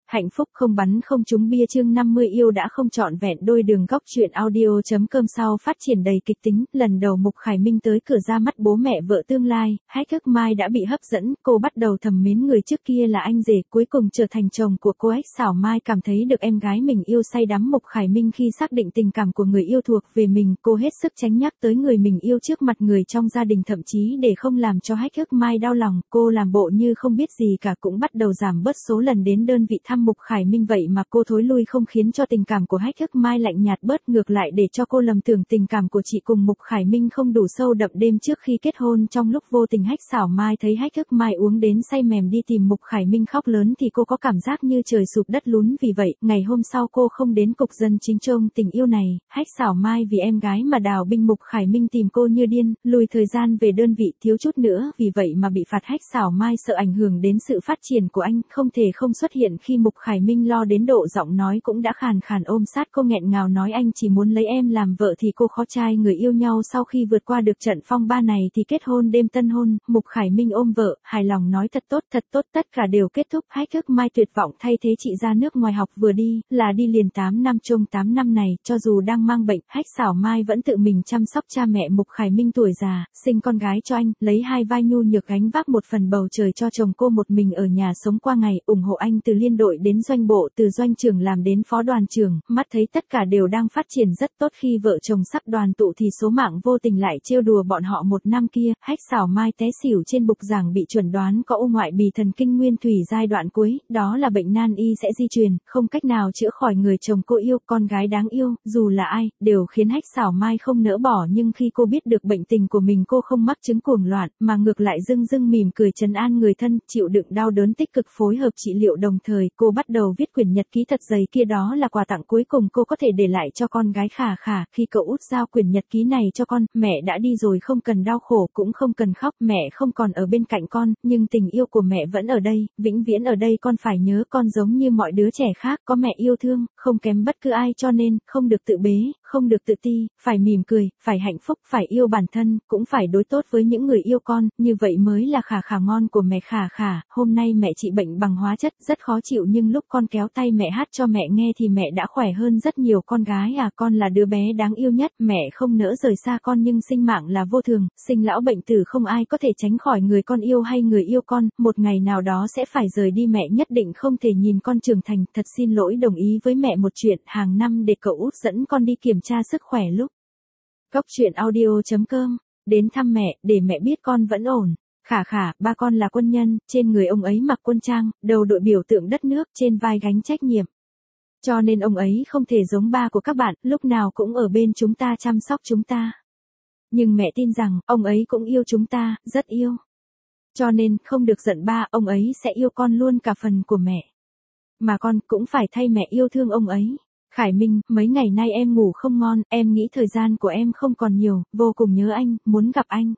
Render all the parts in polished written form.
Hạnh phúc không bắn không trúng bia chương 50 yêu đã không trọn vẹn đôi đường góc chuyện audio.com sau phát triển đầy kịch tính, lần đầu Mục Khải Minh tới cửa ra mắt bố mẹ vợ tương lai, Hách Hức Mai đã bị hấp dẫn, cô bắt đầu thầm mến người trước kia là anh rể cuối cùng trở thành chồng của cô. Hách Xảo Mai cảm thấy được em gái mình yêu say đắm Mục Khải Minh khi xác định tình cảm của người yêu thuộc về mình, cô hết sức tránh nhắc tới người mình yêu trước mặt người trong gia đình, thậm chí để không làm cho Hách Hức Mai đau lòng, cô làm bộ như không biết gì cả, cũng bắt đầu giảm bớt số lần đến đơn vị thăm Mục Khải Minh. Vậy mà cô thối lui không khiến cho tình cảm của Hách Hức Mai lạnh nhạt bớt, ngược lại để cho cô lầm tưởng tình cảm của chị cùng Mục Khải Minh không đủ sâu đậm. Đêm trước khi kết hôn, trong lúc vô tình Hách Xảo Mai thấy Hách Hức Mai uống đến say mềm đi tìm Mục Khải Minh khóc lớn thì cô có cảm giác như trời sụp đất lún, vì vậy ngày hôm sau cô không đến cục dân chính trông tình yêu này. Hách Xảo Mai vì em gái mà đào binh, Mục Khải Minh tìm cô như điên, lùi thời gian về đơn vị thiếu chút nữa vì vậy mà bị phạt. Hách Xảo Mai sợ ảnh hưởng đến sự phát triển của anh, không thể không xuất hiện khi Mục Khải Minh lo đến độ giọng nói cũng đã khàn khàn, ôm sát cô nghẹn ngào nói anh chỉ muốn lấy em làm vợ thì cô khó trai. Người yêu nhau sau khi vượt qua được trận phong ba này thì kết hôn đêm tân hôn, Mục Khải Minh ôm vợ, hài lòng nói thật tốt, tất cả đều kết thúc. Hách Hức Mai tuyệt vọng thay thế chị ra nước ngoài học, vừa đi là đi liền 8 năm. Trong 8 năm này, cho dù đang mang bệnh, Hách Xảo Mai vẫn tự mình chăm sóc cha mẹ Mục Khải Minh tuổi già, sinh con gái cho anh, lấy hai vai nhu nhược gánh vác một phần bầu trời cho chồng cô một mình ở nhà sống qua ngày, ủng hộ anh từ liên đội đến doanh bộ, từ doanh trưởng làm đến phó đoàn trưởng, mắt thấy tất cả đều đang phát triển rất tốt. Khi vợ chồng sắp đoàn tụ thì số mạng vô tình lại trêu đùa bọn họ. Một năm kia, Hách Xảo Mai té xỉu trên bục giảng, bị chuẩn đoán có u ngoại bì thần kinh nguyên thủy giai đoạn cuối, đó là bệnh nan y sẽ di truyền, không cách nào chữa khỏi. Người chồng cô yêu, con gái đáng yêu, dù là ai, đều khiến Hách Xảo Mai không nỡ bỏ, nhưng khi cô biết được bệnh tình của mình, cô không mắc chứng cuồng loạn, mà ngược lại dưng mỉm cười trấn an người thân, chịu đựng đau đớn tích cực phối hợp trị liệu. Đồng thời, cô bắt đầu viết quyển nhật ký thật dày kia, đó là quà tặng cuối cùng cô có thể để lại cho con gái Khả Khả. Khi cậu út giao quyển nhật ký này cho con, mẹ đã đi rồi, không cần đau khổ, cũng không cần khóc, mẹ không còn ở bên cạnh con, nhưng tình yêu của mẹ vẫn ở đây, vĩnh viễn ở đây, con phải nhớ, con giống như mọi đứa trẻ khác, có mẹ yêu thương, không kém bất cứ ai, cho nên, không được tự bế, không được tự ti, phải mỉm cười, phải hạnh phúc, phải yêu bản thân, cũng phải đối tốt với những người yêu con, như vậy mới là Khả Khả ngon của mẹ. Khả Khả, hôm nay mẹ trị bệnh bằng hóa chất, rất khó chịu, nhưng lúc con kéo tay mẹ hát cho mẹ nghe thì mẹ đã khỏe hơn rất nhiều. Con gái à, con là đứa bé đáng yêu nhất, mẹ không nỡ rời xa con, nhưng sinh mạng là vô thường, sinh lão bệnh tử không ai có thể tránh khỏi, người con yêu hay người yêu con, một ngày nào đó sẽ phải rời đi, mẹ nhất định không thể nhìn con trưởng thành, thật xin lỗi. Đồng ý với mẹ một chuyện, hàng năm để cậu út dẫn con đi kiểm tra sức khỏe lúc góc chuyện audio.com, đến thăm mẹ, để mẹ biết con vẫn ổn. Khả Khả, ba con là quân nhân, trên người ông ấy mặc quân trang, đầu đội biểu tượng đất nước, trên vai gánh trách nhiệm. Cho nên ông ấy không thể giống ba của các bạn, lúc nào cũng ở bên chúng ta chăm sóc chúng ta. Nhưng mẹ tin rằng, ông ấy cũng yêu chúng ta, rất yêu. Cho nên, không được giận ba, ông ấy sẽ yêu con luôn cả phần của mẹ. Mà con cũng phải thay mẹ yêu thương ông ấy. Khải Minh, mấy ngày nay em ngủ không ngon, em nghĩ thời gian của em không còn nhiều, vô cùng nhớ anh, muốn gặp anh.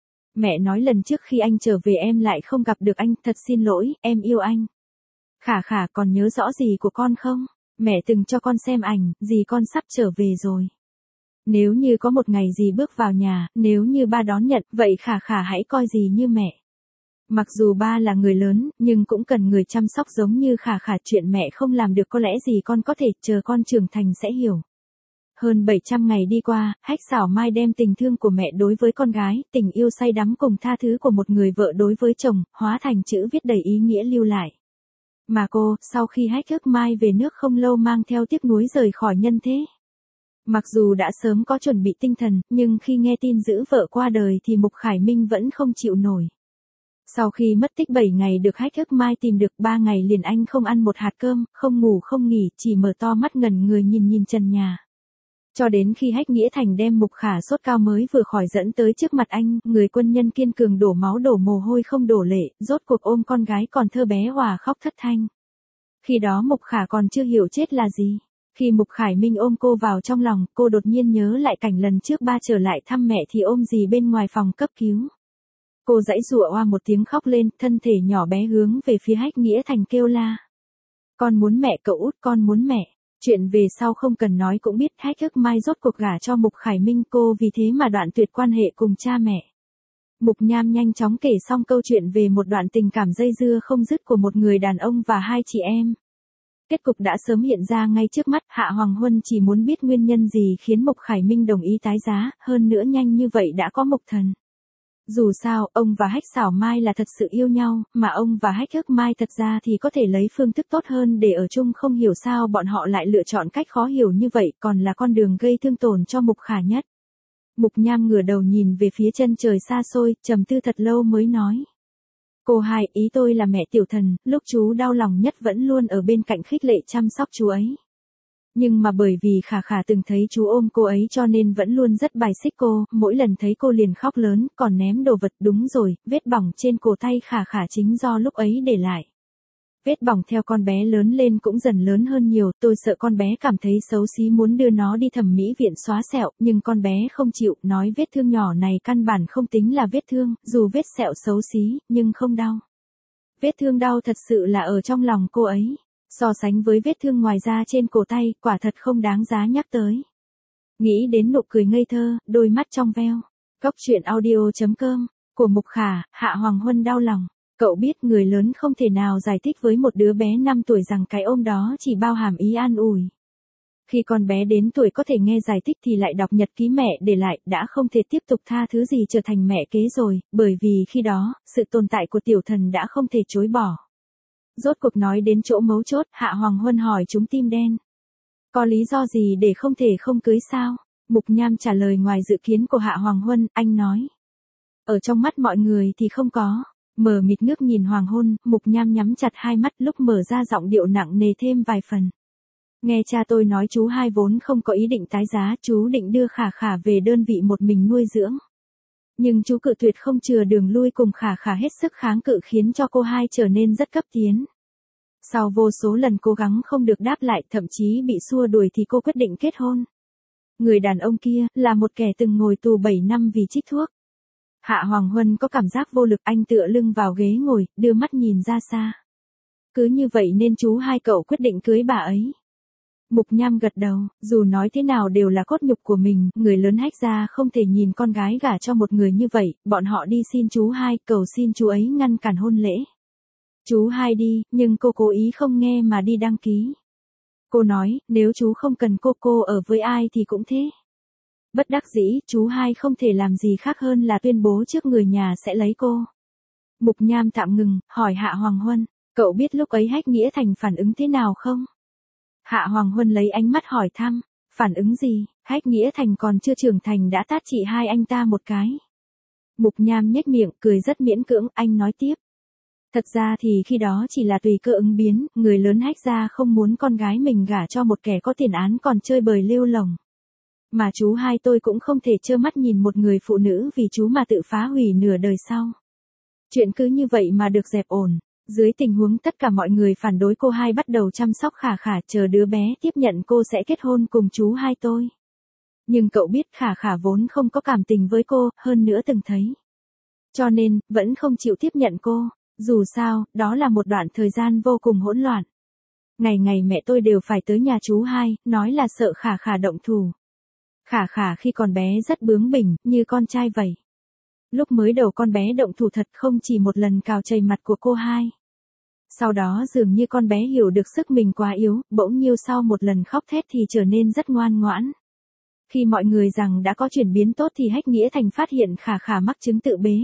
Mẹ nói lần trước khi anh trở về em lại không gặp được anh, thật xin lỗi, em yêu anh. Khả Khả, còn nhớ rõ gì của con không? Mẹ từng cho con xem ảnh, dì con sắp trở về rồi. Nếu như có một ngày dì bước vào nhà, nếu như ba đón nhận, vậy Khả Khả hãy coi dì như mẹ. Mặc dù ba là người lớn, nhưng cũng cần người chăm sóc giống như Khả Khả, chuyện mẹ không làm được có lẽ dì con có thể, chờ con trưởng thành sẽ hiểu. Hơn 700 ngày đi qua, Hách Xảo Mai đem tình thương của mẹ đối với con gái, tình yêu say đắm cùng tha thứ của một người vợ đối với chồng, hóa thành chữ viết đầy ý nghĩa lưu lại. Mà cô, sau khi Hách Hức Mai về nước không lâu mang theo tiếc nuối rời khỏi nhân thế. Mặc dù đã sớm có chuẩn bị tinh thần, nhưng khi nghe tin giữ vợ qua đời thì Mục Khải Minh vẫn không chịu nổi. Sau khi mất tích 7 ngày được Hách Hức Mai tìm được, 3 ngày liền anh không ăn một hạt cơm, không ngủ không nghỉ, chỉ mở to mắt ngẩn người nhìn trần nhà. Cho đến khi Hách Nghĩa Thành đem Mục Khả sốt cao mới vừa khỏi dẫn tới trước mặt anh, người quân nhân kiên cường đổ máu đổ mồ hôi không đổ lệ, rốt cuộc ôm con gái còn thơ bé hòa khóc thất thanh. Khi đó Mục Khả còn chưa hiểu chết là gì. Khi Mục Khải Minh ôm cô vào trong lòng, cô đột nhiên nhớ lại cảnh lần trước ba trở lại thăm mẹ thì ôm dì bên ngoài phòng cấp cứu. Cô giãy giụa oa một tiếng khóc lên, thân thể nhỏ bé hướng về phía Hách Nghĩa Thành kêu la. Con muốn mẹ, cậu út, con muốn mẹ. Chuyện về sau không cần nói cũng biết, Hách Hức Mai rốt cuộc gả cho Mục Khải Minh, cô vì thế mà đoạn tuyệt quan hệ cùng cha mẹ. Mục Nham nhanh chóng kể xong câu chuyện về một đoạn tình cảm dây dưa không dứt của một người đàn ông và hai chị em. Kết cục đã sớm hiện ra ngay trước mắt, Hạ Hoàng Huân chỉ muốn biết nguyên nhân gì khiến Mục Khải Minh đồng ý tái giá, hơn nữa nhanh như vậy đã có Mục Thần. Dù sao, ông và Hách Xảo Mai là thật sự yêu nhau, mà ông và Hách Ức Mai thật ra thì có thể lấy phương thức tốt hơn để ở chung, không hiểu sao bọn họ lại lựa chọn cách khó hiểu như vậy, còn là con đường gây thương tổn cho Mục Khả nhất. Mục Nham ngửa đầu nhìn về phía chân trời xa xôi, trầm tư thật lâu mới nói. Cô Hai, ý tôi là mẹ Tiểu Thần, lúc chú đau lòng nhất vẫn luôn ở bên cạnh khích lệ chăm sóc chú ấy. Nhưng mà bởi vì Khả Khả từng thấy chú ôm cô ấy cho nên vẫn luôn rất bài xích cô, mỗi lần thấy cô liền khóc lớn, còn ném đồ vật. Đúng rồi, vết bỏng trên cổ tay Khả Khả chính do lúc ấy để lại. Vết bỏng theo con bé lớn lên cũng dần lớn hơn nhiều, tôi sợ con bé cảm thấy xấu xí muốn đưa nó đi thẩm mỹ viện xóa sẹo, nhưng con bé không chịu, nói vết thương nhỏ này căn bản không tính là vết thương, dù vết sẹo xấu xí, nhưng không đau. Vết thương đau thật sự là ở trong lòng cô ấy. So sánh với vết thương ngoài da trên cổ tay, quả thật không đáng giá nhắc tới. Nghĩ đến nụ cười ngây thơ, đôi mắt trong veo. Góc truyện audio.com, của Mục Khả, Hạ Hoàng Huân đau lòng. Cậu biết người lớn không thể nào giải thích với một đứa bé 5 tuổi rằng cái ôm đó chỉ bao hàm ý an ủi. Khi con bé đến tuổi có thể nghe giải thích thì lại đọc nhật ký mẹ để lại, đã không thể tiếp tục tha thứ gì trở thành mẹ kế rồi, bởi vì khi đó, sự tồn tại của Tiểu Thần đã không thể chối bỏ. Rốt cuộc nói đến chỗ mấu chốt, Hạ Hoàng Huân hỏi chúng tim đen. Có lý do gì để không thể không cưới sao? Mục Nham trả lời ngoài dự kiến của Hạ Hoàng Huân, anh nói. Ở trong mắt mọi người thì không có. Mờ mịt ngước nhìn Hoàng Hôn, Mục Nham nhắm chặt hai mắt, lúc mở ra giọng điệu nặng nề thêm vài phần. Nghe cha tôi nói chú Hai vốn không có ý định tái giá, chú định đưa Khả Khả về đơn vị một mình nuôi dưỡng. Nhưng chú cự tuyệt không chừa đường lui, cùng Khả Khả hết sức kháng cự khiến cho cô Hai trở nên rất cấp tiến. Sau vô số lần cố gắng không được đáp lại, thậm chí bị xua đuổi thì cô quyết định kết hôn. Người đàn ông kia, là một kẻ từng ngồi tù 7 năm vì trích thuốc. Hạ Hoàng Huân có cảm giác vô lực, anh tựa lưng vào ghế ngồi, đưa mắt nhìn ra xa. Cứ như vậy nên chú Hai cậu quyết định cưới bà ấy. Mục Nham gật đầu, dù nói thế nào đều là cốt nhục của mình, người lớn Hách gia không thể nhìn con gái gả cho một người như vậy, bọn họ đi xin chú Hai, cầu xin chú ấy ngăn cản hôn lễ. Chú Hai đi, nhưng cô cố ý không nghe mà đi đăng ký. Cô nói, nếu chú không cần cô ở với ai thì cũng thế. Bất đắc dĩ, chú Hai không thể làm gì khác hơn là tuyên bố trước người nhà sẽ lấy cô. Mục Nham tạm ngừng, hỏi Hạ Hoàng Huân, cậu biết lúc ấy Hách Nghĩa Thành phản ứng thế nào không? Hạ Hoàng Huân lấy ánh mắt hỏi thăm, phản ứng gì? Hách Nghĩa Thành còn chưa trưởng thành đã tát chị hai anh ta một cái. Mục Nham nhếch miệng, cười rất miễn cưỡng, anh nói tiếp. Thật ra thì khi đó chỉ là tùy cơ ứng biến, người lớn Hách gia không muốn con gái mình gả cho một kẻ có tiền án còn chơi bời lêu lồng. Mà chú Hai tôi cũng không thể trơ mắt nhìn một người phụ nữ vì chú mà tự phá hủy nửa đời sau. Chuyện cứ như vậy mà được dẹp ổn. Dưới tình huống tất cả mọi người phản đối, cô Hai bắt đầu chăm sóc Khả Khả, chờ đứa bé tiếp nhận cô sẽ kết hôn cùng chú Hai tôi. Nhưng cậu biết Khả Khả vốn không có cảm tình với cô, hơn nữa từng thấy. Cho nên, vẫn không chịu tiếp nhận cô. Dù sao, đó là một đoạn thời gian vô cùng hỗn loạn. Ngày ngày mẹ tôi đều phải tới nhà chú Hai, nói là sợ Khả Khả động thủ. Khả Khả khi còn bé rất bướng bỉnh, như con trai vậy. Lúc mới đầu con bé động thủ thật không chỉ một lần cào chảy mặt của cô Hai. Sau đó dường như con bé hiểu được sức mình quá yếu, bỗng nhiêu sau một lần khóc thét thì trở nên rất ngoan ngoãn. Khi mọi người rằng đã có chuyển biến tốt thì Hách Nghĩa Thành phát hiện Khả Khả mắc chứng tự bế.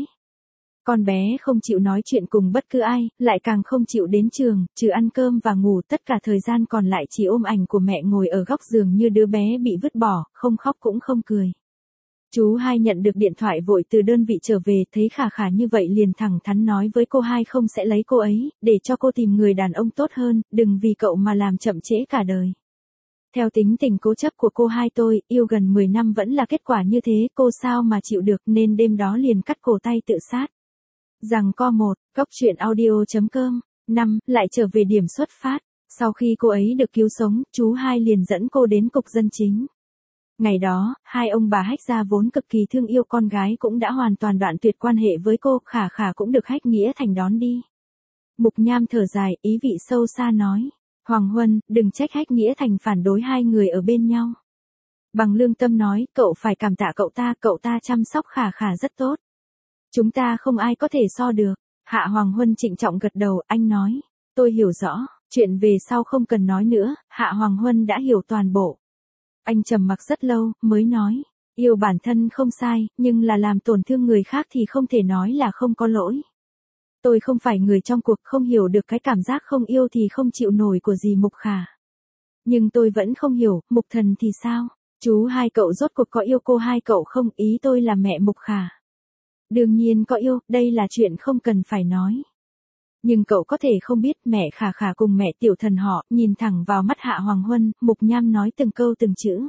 Con bé không chịu nói chuyện cùng bất cứ ai, lại càng không chịu đến trường, trừ ăn cơm và ngủ, tất cả thời gian còn lại chỉ ôm ảnh của mẹ ngồi ở góc giường như đứa bé bị vứt bỏ, không khóc cũng không cười. Chú Hai nhận được điện thoại vội từ đơn vị trở về, thấy Khả Khả như vậy liền thẳng thắn nói với cô Hai không sẽ lấy cô ấy, để cho cô tìm người đàn ông tốt hơn, đừng vì cậu mà làm chậm trễ cả đời. Theo tính tình cố chấp của cô Hai tôi, yêu gần 10 năm vẫn là kết quả như thế, cô sao mà chịu được, nên đêm đó liền cắt cổ tay tự sát. Rằng co một, góc truyện audio.com, 5, lại trở về điểm xuất phát. Sau khi cô ấy được cứu sống, chú Hai liền dẫn cô đến cục dân chính. Ngày đó, hai ông bà Hách gia vốn cực kỳ thương yêu con gái cũng đã hoàn toàn đoạn tuyệt quan hệ với cô, Khả Khả cũng được Hách Nghĩa Thành đón đi. Mục Nham thở dài, ý vị sâu xa nói. Hoàng Huân, đừng trách Hách Nghĩa Thành phản đối hai người ở bên nhau. Bằng lương tâm nói, cậu phải cảm tạ cậu ta chăm sóc Khả Khả rất tốt. Chúng ta không ai có thể so được. Hạ Hoàng Huân trịnh trọng gật đầu, anh nói. Tôi hiểu rõ, Chuyện về sau không cần nói nữa, Hạ Hoàng Huân đã hiểu toàn bộ. Anh trầm mặc rất lâu, mới nói, yêu bản thân không sai, nhưng là làm tổn thương người khác thì không thể nói là không có lỗi. Tôi không phải người trong cuộc, không hiểu được cái cảm giác không yêu thì không chịu nổi của dì Mục Khả. Nhưng tôi vẫn không hiểu, Mục Thần thì sao? Chú hai cậu rốt cuộc có yêu cô hai cậu không? Ý tôi là mẹ Mục Khả. Đương nhiên có yêu, đây là chuyện không cần phải nói. Nhưng cậu có thể không biết mẹ Khả Khả cùng mẹ Tiểu Thần họ, nhìn thẳng vào mắt Hạ Hoàng Huân, Mục Nham nói từng câu từng chữ.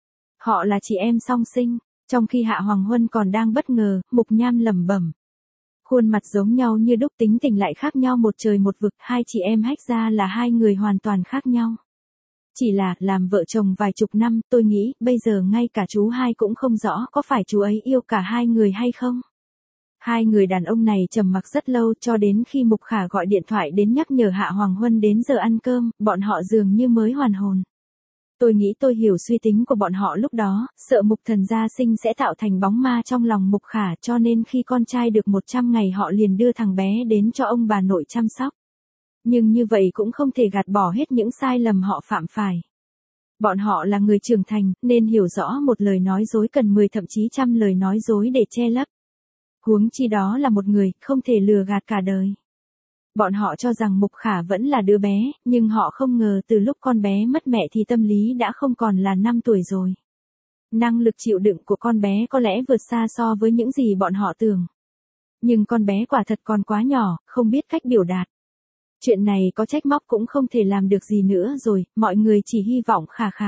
Họ là chị em song sinh, trong khi Hạ Hoàng Huân còn đang bất ngờ, Mục Nham lẩm bẩm. Khuôn mặt giống nhau như đúc, tính tình lại khác nhau một trời một vực, hai chị em hách ra là hai người hoàn toàn khác nhau. Chỉ là, làm vợ chồng vài chục năm, tôi nghĩ, bây giờ ngay cả chú hai cũng không rõ có phải chú ấy yêu cả hai người hay không. Hai người đàn ông này trầm mặc rất lâu cho đến khi Mục Khả gọi điện thoại đến nhắc nhở Hạ Hoàng Huân đến giờ ăn cơm, bọn họ dường như mới hoàn hồn. Tôi nghĩ tôi hiểu suy tính của bọn họ lúc đó, sợ Mục Thần gia sinh sẽ tạo thành bóng ma trong lòng Mục Khả cho nên khi con trai được 100 ngày họ liền đưa thằng bé đến cho ông bà nội chăm sóc. Nhưng như vậy cũng không thể gạt bỏ hết những sai lầm họ phạm phải. Bọn họ là người trưởng thành, nên hiểu rõ một lời nói dối cần 10 thậm chí trăm lời nói dối để che lấp. Huống chi đó là một người, không thể lừa gạt cả đời. Bọn họ cho rằng Mục Khả vẫn là đứa bé, nhưng họ không ngờ từ lúc con bé mất mẹ thì tâm lý đã không còn là 5 tuổi rồi. Năng lực chịu đựng của con bé có lẽ vượt xa so với những gì bọn họ tưởng. Nhưng con bé quả thật còn quá nhỏ, không biết cách biểu đạt. Chuyện này có trách móc cũng không thể làm được gì nữa rồi, mọi người chỉ hy vọng Khả Khả.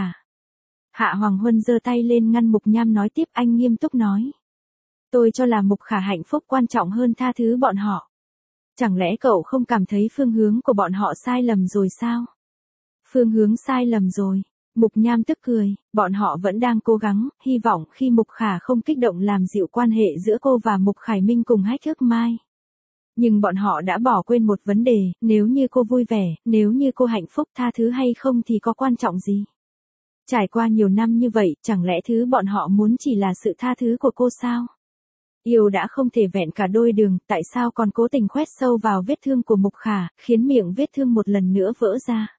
Hạ Hoàng Huân giơ tay lên ngăn Mục Nham nói tiếp, anh nghiêm túc nói. Tôi cho là Mục Khả hạnh phúc quan trọng hơn tha thứ bọn họ. Chẳng lẽ cậu không cảm thấy phương hướng của bọn họ sai lầm rồi sao? Phương hướng sai lầm rồi. Mục Nham tức cười, bọn họ vẫn đang cố gắng, hy vọng khi Mục Khả không kích động làm dịu quan hệ giữa cô và Mục Khải Minh cùng Hách Ước Mai. Nhưng bọn họ đã bỏ quên một vấn đề, nếu như cô vui vẻ, nếu như cô hạnh phúc tha thứ hay không thì có quan trọng gì? Trải qua nhiều năm như vậy, chẳng lẽ thứ bọn họ muốn chỉ là sự tha thứ của cô sao? Yêu đã không thể vẹn cả đôi đường, tại sao còn cố tình khoét sâu vào vết thương của Mục Khả, khiến miệng vết thương một lần nữa vỡ ra?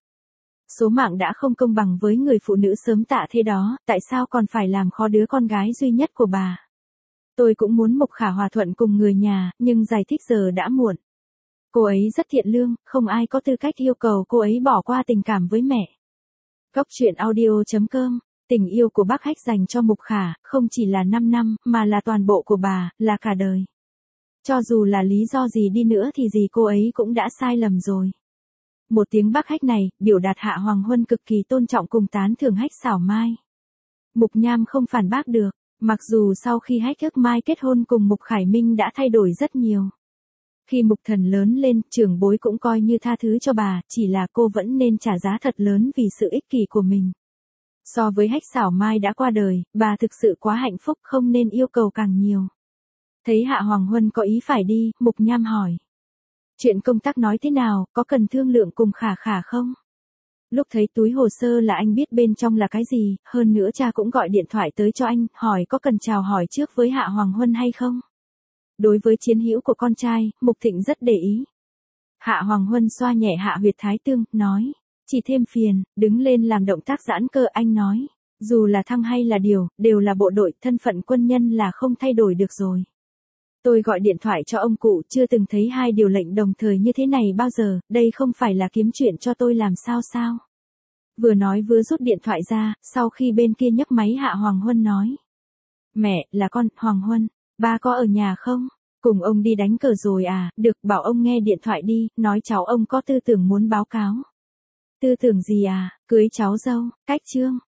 Số mạng đã không công bằng với người phụ nữ sớm tạ thế đó, tại sao còn phải làm khó đứa con gái duy nhất của bà? Tôi cũng muốn Mục Khả hòa thuận cùng người nhà, nhưng giải thích giờ đã muộn. Cô ấy rất thiện lương, không ai có tư cách yêu cầu cô ấy bỏ qua tình cảm với mẹ. Góc truyện audio.com. Tình yêu của bác Hách dành cho Mục Khả, không chỉ là 5 năm, mà là toàn bộ của bà, là cả đời. Cho dù là lý do gì đi nữa thì gì cô ấy cũng đã sai lầm rồi. Một tiếng bác Hách này, biểu đạt Hạ Hoàng Huân cực kỳ tôn trọng cùng tán thưởng Hách Xảo Mai. Mục Nham không phản bác được, mặc dù sau khi Hách Ước Mai kết hôn cùng Mục Khải Minh đã thay đổi rất nhiều. Khi Mục Thần lớn lên, trưởng bối cũng coi như tha thứ cho bà, chỉ là cô vẫn nên trả giá thật lớn vì sự ích kỷ của mình. So với Hách Xảo Mai đã qua đời, bà thực sự quá hạnh phúc không nên yêu cầu càng nhiều. Thấy Hạ Hoàng Huân có ý phải đi, Mục Nham hỏi. Chuyện công tác nói thế nào, có cần thương lượng cùng Khả Khả không? Lúc thấy túi hồ sơ là anh biết bên trong là cái gì, hơn nữa cha cũng gọi điện thoại tới cho anh, hỏi có cần chào hỏi trước với Hạ Hoàng Huân hay không? Đối với chiến hữu của con trai, Mục Thịnh rất để ý. Hạ Hoàng Huân xoa nhẹ hạ huyệt thái tương, nói. Chỉ thêm phiền, đứng lên làm động tác giãn cơ, anh nói. Dù là thăng hay là điều, đều là bộ đội, thân phận quân nhân là không thay đổi được rồi. Tôi gọi điện thoại cho ông cụ, chưa từng thấy hai điều lệnh đồng thời như thế này bao giờ, đây không phải là kiếm chuyện cho tôi làm sao sao? Vừa nói vừa rút điện thoại ra, sau khi bên kia nhấc máy Hạ Hoàng Huân nói. Mẹ, là con, Hoàng Huân, ba có ở nhà không? Cùng ông đi đánh cờ rồi à, được, bảo ông nghe điện thoại đi, nói cháu ông có tư tưởng muốn báo cáo. Tư tưởng gì à, cưới cháu dâu, cách chương.